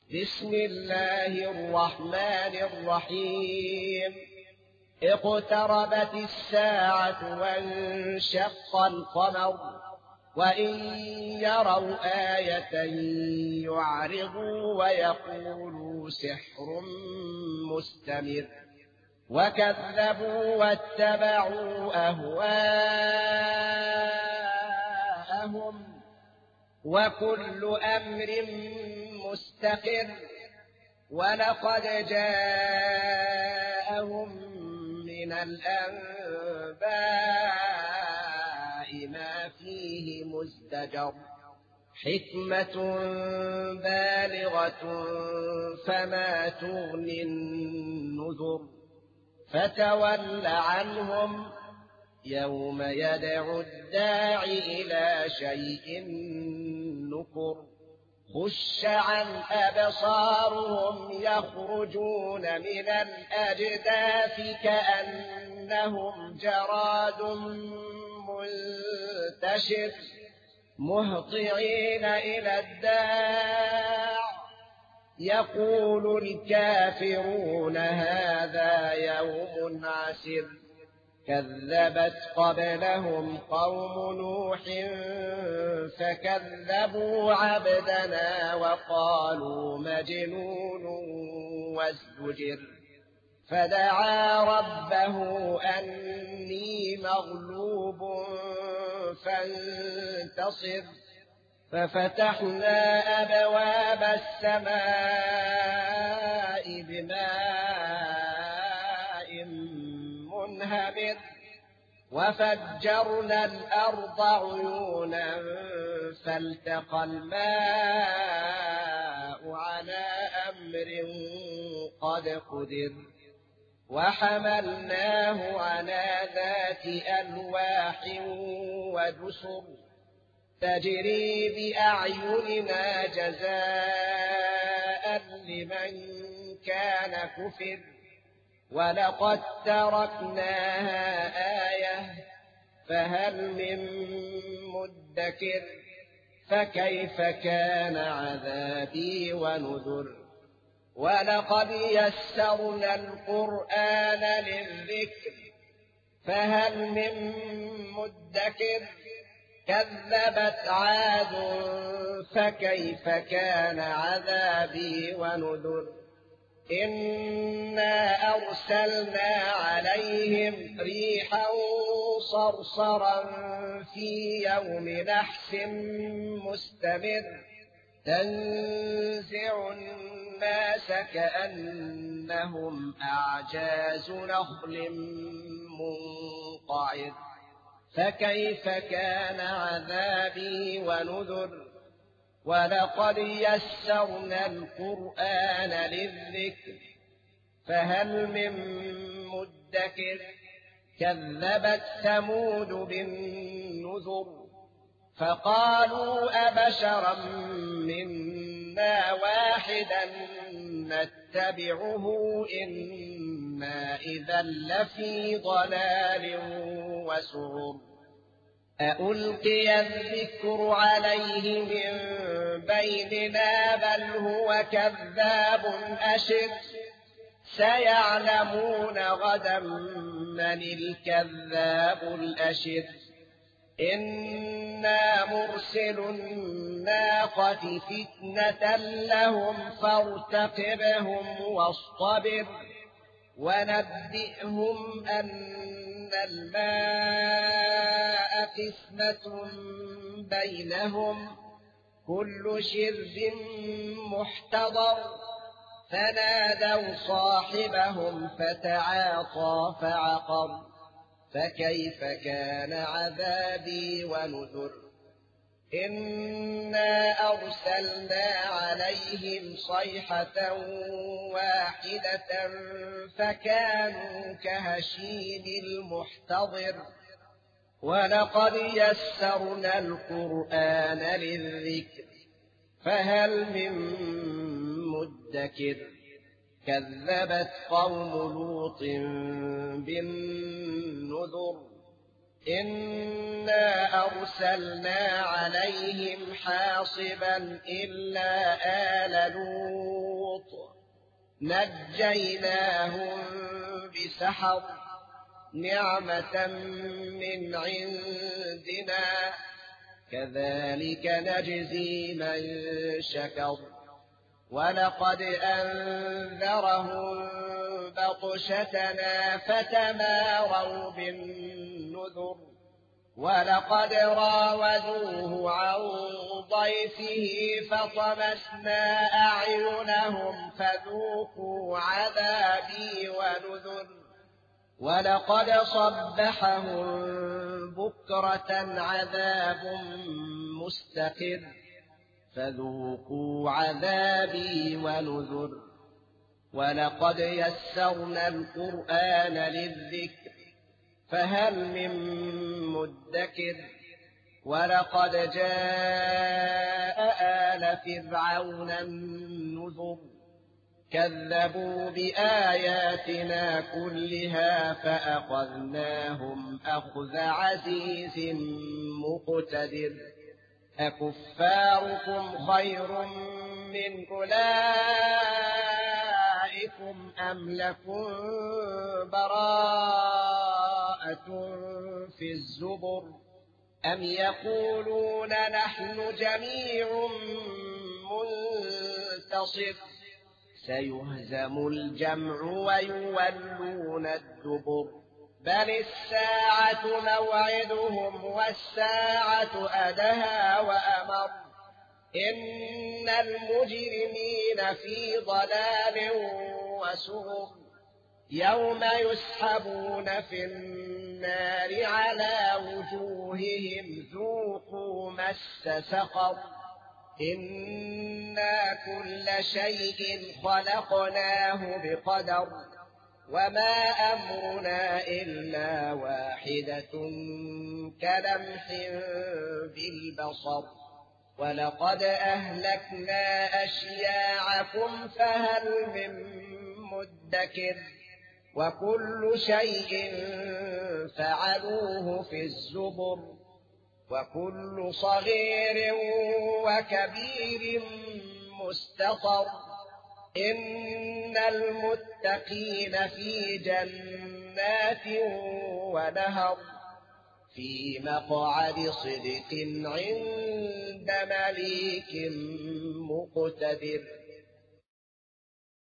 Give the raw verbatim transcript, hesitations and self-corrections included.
بسم الله الرحمن الرحيم اقتربت الساعة وانشق القمر وإن يروا آية يعرضوا ويقولوا سحر مستمر وكذبوا واتبعوا أهواءهم وكل أمر مستقر ولقد جاءهم من الأنباء ما فيه مزدجر حكمة بالغة فما تغني النذر فتول عنهم يوم يدعو الداع إلى شيء نكر خش عن أبصارهم يخرجون من الأجداث كأنهم جراد منتشر مهطعين إلى الداع يقول الكافرون هذا يوم عسر كذبت قبلهم قوم نوح فكذبوا عبدنا وقالوا مجنون وازدجر فدعا ربه أني مغلوب فانتصر ففتحنا أبواب السماء بماء منهمر وفجرنا الأرض عيونا فالتقى الماء على أمر قد قدر وحملناه على ذات ألواح ودسر تجري بأعيننا جزاء لمن كان كفر ولقد تركناها آية فهل من مدكر فكيف كان عذابي ونذر ولقد يسرنا القرآن للذكر فهل من مدكر كذبت عاد فكيف كان عذابي ونذر إنا أرسلنا عليهم ريحا صرصرا في يوم نحس مستمر تنزع الناس كأنهم أعجاز نخل منقعر فكيف كان عذابي ونذر ولقد يسرنا القرآن للذكر فهل من مدكر كذبت ثمود بالنذر فقالوا أبشرا منا واحدا نتبعه إنا إذا لفي ضلال وسعر أألقي الذكر عليه من بيننا بل هو كذاب أشر سيعلمون غدا من الكذاب الأشر إنا مرسل الناقة فتنة لهم فارتقبهم واصطبر ونبئهم أن الماء قسمة بينهم كل شرب محتضر فنادوا صاحبهم فتعاطى فعقر فكيف كان عذابي ونذر إنا أرسلنا عليهم صيحة واحدة فكانوا كهشيم المحتضر ولقد يسرنا القرآن للذكر فهل من مدكر كذبت قوم لوط بالنذر إنا أرسلنا عليهم حاصبا إلا آل لوط نجيناهم بسحر نعمة من عندنا كذلك نجزي من شكر ولقد أنذرهم بطشتنا فتماروا بالنذر ولقد راودوه عن ضيفه فطمسنا أعينهم فذوقوا عذابي ونذر ولقد صبحهم بكرة عذاب مستقر فذوقوا عذابي ونذر ولقد يسرنا القرآن للذكر فهل من مدكر ولقد جاء آل فرعون النذر كذبوا بآياتنا كلها فأخذناهم أخذ عزيز مقتدر أكفاركم خير من أولئكم أم لكم براءة في الزبر أم يقولون نحن جميع منتصر سيهزم الجمع ويولون الدبر بل الساعة موعدهم والساعة أدهى وأمر إن المجرمين في ضلال وسعر يوم يسحبون في النار على وجوههم ذوقوا مس سقر إنا كل شيء خلقناه بقدر وما أمرنا إلا واحدة كلمح بالبصر ولقد أهلكنا أشياعكم فهل من مدكر وكل شيء فعلوه في الزبر وكل صغير وكبير مستطر إن المتقين في جنات ونهر في مقعد صدق عند مليك مقتدر.